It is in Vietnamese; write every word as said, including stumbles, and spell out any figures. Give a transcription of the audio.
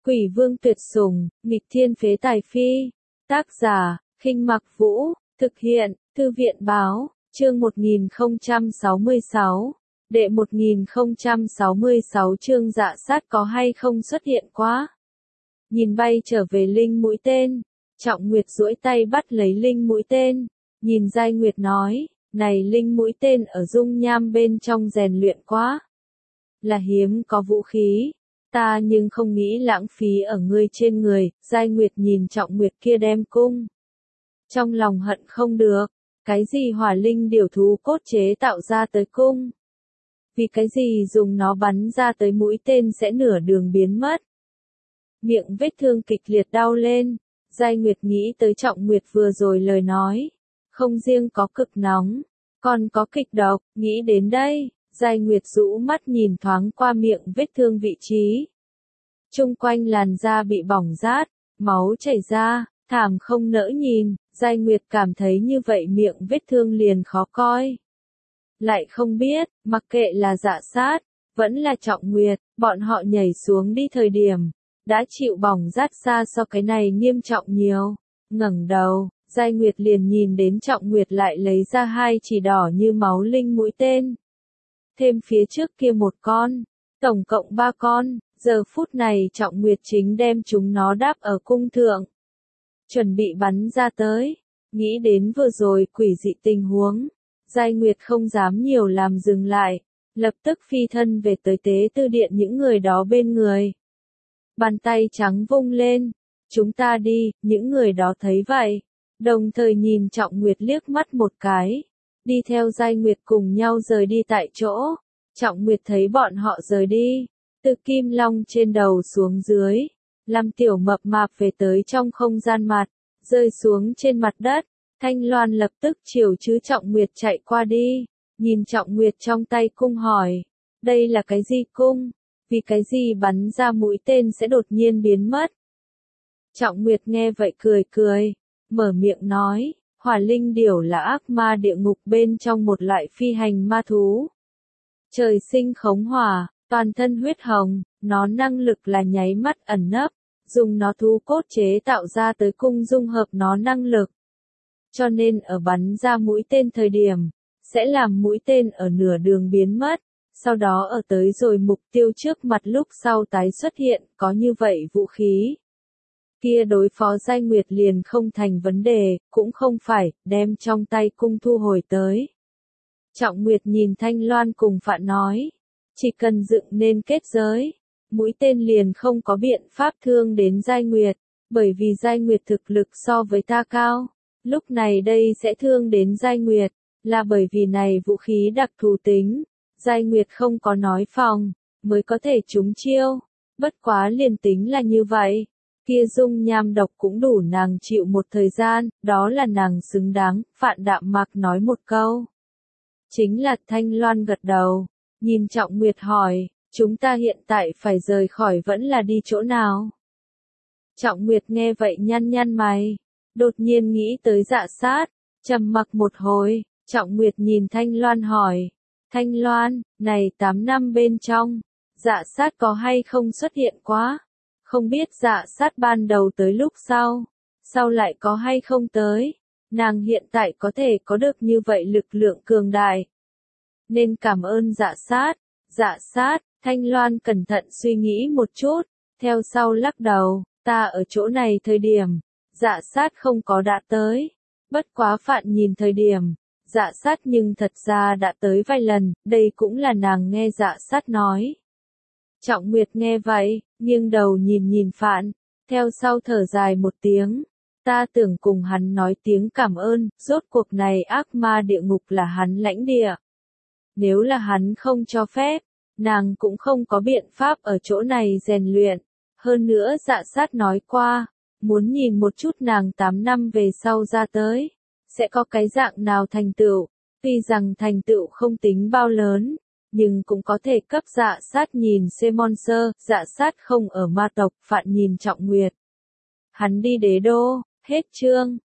Quỷ vương tuyệt sủng, nghịch thiên phế tài phi. Tác giả, Khinh Mặc Vũ, thực hiện, Thư viện báo, chương một nghìn không trăm sáu mươi sáu. Đệ một nghìn không trăm sáu mươi sáu chương Dạ Sát có hay không xuất hiện quá. Nhìn bay trở về Linh mũi tên, Trọng Nguyệt duỗi tay bắt lấy Linh mũi tên, nhìn Giai Nguyệt nói, này Linh mũi tên ở dung nham bên trong rèn luyện quá. Là hiếm có vũ khí, ta nhưng không nghĩ lãng phí ở ngươi trên người. Giai Nguyệt nhìn Trọng Nguyệt kia đem cung. Trong lòng hận không được, cái gì hỏa linh điểu thú cốt chế tạo ra tới cung. Vì cái gì dùng nó bắn ra tới mũi tên sẽ nửa đường biến mất. Miệng vết thương kịch liệt đau lên, Giai Nguyệt nghĩ tới Trọng Nguyệt vừa rồi lời nói. Không riêng có cực nóng, còn có kịch độc, nghĩ đến đây, Giai Nguyệt rũ mắt nhìn thoáng qua miệng vết thương vị trí. Trung quanh làn da bị bỏng rát, máu chảy ra, thảm không nỡ nhìn, Giai Nguyệt cảm thấy như vậy miệng vết thương liền khó coi. Lại không biết, mặc kệ là Dạ Sát, vẫn là Trọng Nguyệt, bọn họ nhảy xuống đi thời điểm, đã chịu bỏng rát xa so cái này nghiêm trọng nhiều. Ngẩng đầu, Giai Nguyệt liền nhìn đến Trọng Nguyệt lại lấy ra hai chỉ đỏ như máu linh mũi tên. Thêm phía trước kia một con, tổng cộng ba con, giờ phút này Trọng Nguyệt chính đem chúng nó đáp ở cung thượng. Chuẩn bị bắn ra tới, nghĩ đến vừa rồi quỷ dị tình huống, Giai Nguyệt không dám nhiều làm dừng lại, lập tức phi thân về tới tế tư điện những người đó bên người. Bàn tay trắng vung lên, chúng ta đi, những người đó thấy vậy, đồng thời nhìn Trọng Nguyệt liếc mắt một cái, đi theo Giai Nguyệt cùng nhau rời đi tại chỗ. Trọng Nguyệt thấy bọn họ rời đi, từ kim long trên đầu xuống dưới, làm tiểu mập mạp về tới trong không gian mặt, rơi xuống trên mặt đất. Thanh Loan lập tức chiều chứ Trọng Nguyệt chạy qua đi, nhìn Trọng Nguyệt trong tay cung hỏi, đây là cái gì cung, vì cái gì bắn ra mũi tên sẽ đột nhiên biến mất. Trọng Nguyệt nghe vậy cười cười, mở miệng nói, hỏa linh điểu là ác ma địa ngục bên trong một loại phi hành ma thú. Trời sinh khống hỏa, toàn thân huyết hồng, nó năng lực là nháy mắt ẩn nấp, dùng nó thú cốt chế tạo ra tới cung dung hợp nó năng lực. Cho nên ở bắn ra mũi tên thời điểm, sẽ làm mũi tên ở nửa đường biến mất, sau đó ở tới rồi mục tiêu trước mặt lúc sau tái xuất hiện, có như vậy vũ khí. Kia đối phó Giai Nguyệt liền không thành vấn đề, cũng không phải, đem trong tay cung thu hồi tới. Trọng Nguyệt nhìn Thanh Loan cùng Phạn nói, chỉ cần dựng nên kết giới, mũi tên liền không có biện pháp thương đến Giai Nguyệt, bởi vì Giai Nguyệt thực lực so với ta cao, lúc này đây sẽ thương đến Giai Nguyệt, là bởi vì này vũ khí đặc thù tính, Giai Nguyệt không có nói phòng, mới có thể trúng chiêu, bất quá liền tính là như vậy. Kia dung nham độc cũng đủ nàng chịu một thời gian, đó là nàng xứng đáng. Phạn Đạm Mạc nói một câu. Chính là Thanh Loan gật đầu, nhìn Trọng Nguyệt hỏi, chúng ta hiện tại phải rời khỏi vẫn là đi chỗ nào? Trọng Nguyệt nghe vậy nhăn nhăn mày, đột nhiên nghĩ tới Dạ Sát, trầm mặc một hồi, Trọng Nguyệt nhìn Thanh Loan hỏi, Thanh Loan, này tám năm bên trong, Dạ Sát có hay không xuất hiện quá? Không biết Dạ Sát ban đầu tới lúc sau, sau lại có hay không tới, nàng hiện tại có thể có được như vậy lực lượng cường đại. Nên cảm ơn Dạ Sát, Dạ Sát, Thanh Loan cẩn thận suy nghĩ một chút, theo sau lắc đầu, ta ở chỗ này thời điểm, Dạ Sát không có đã tới, bất quá Phạn nhìn thời điểm, Dạ Sát nhưng thật ra đã tới vài lần, đây cũng là nàng nghe Dạ Sát nói. Trọng Nguyệt nghe vậy, nghiêng đầu nhìn nhìn Phạn, theo sau thở dài một tiếng, ta tưởng cùng hắn nói tiếng cảm ơn, rốt cuộc này ác ma địa ngục là hắn lãnh địa. Nếu là hắn không cho phép, nàng cũng không có biện pháp ở chỗ này rèn luyện, hơn nữa Dạ Sát nói qua, muốn nhìn một chút nàng tám năm về sau ra tới, sẽ có cái dạng nào thành tựu, tuy rằng thành tựu không tính bao lớn. Nhưng cũng có thể cấp Dạ Sát nhìn Semon Sơ, Dạ Sát không ở ma tộc. Phạn nhìn Trọng Nguyệt. Hắn đi đế đô, hết chương.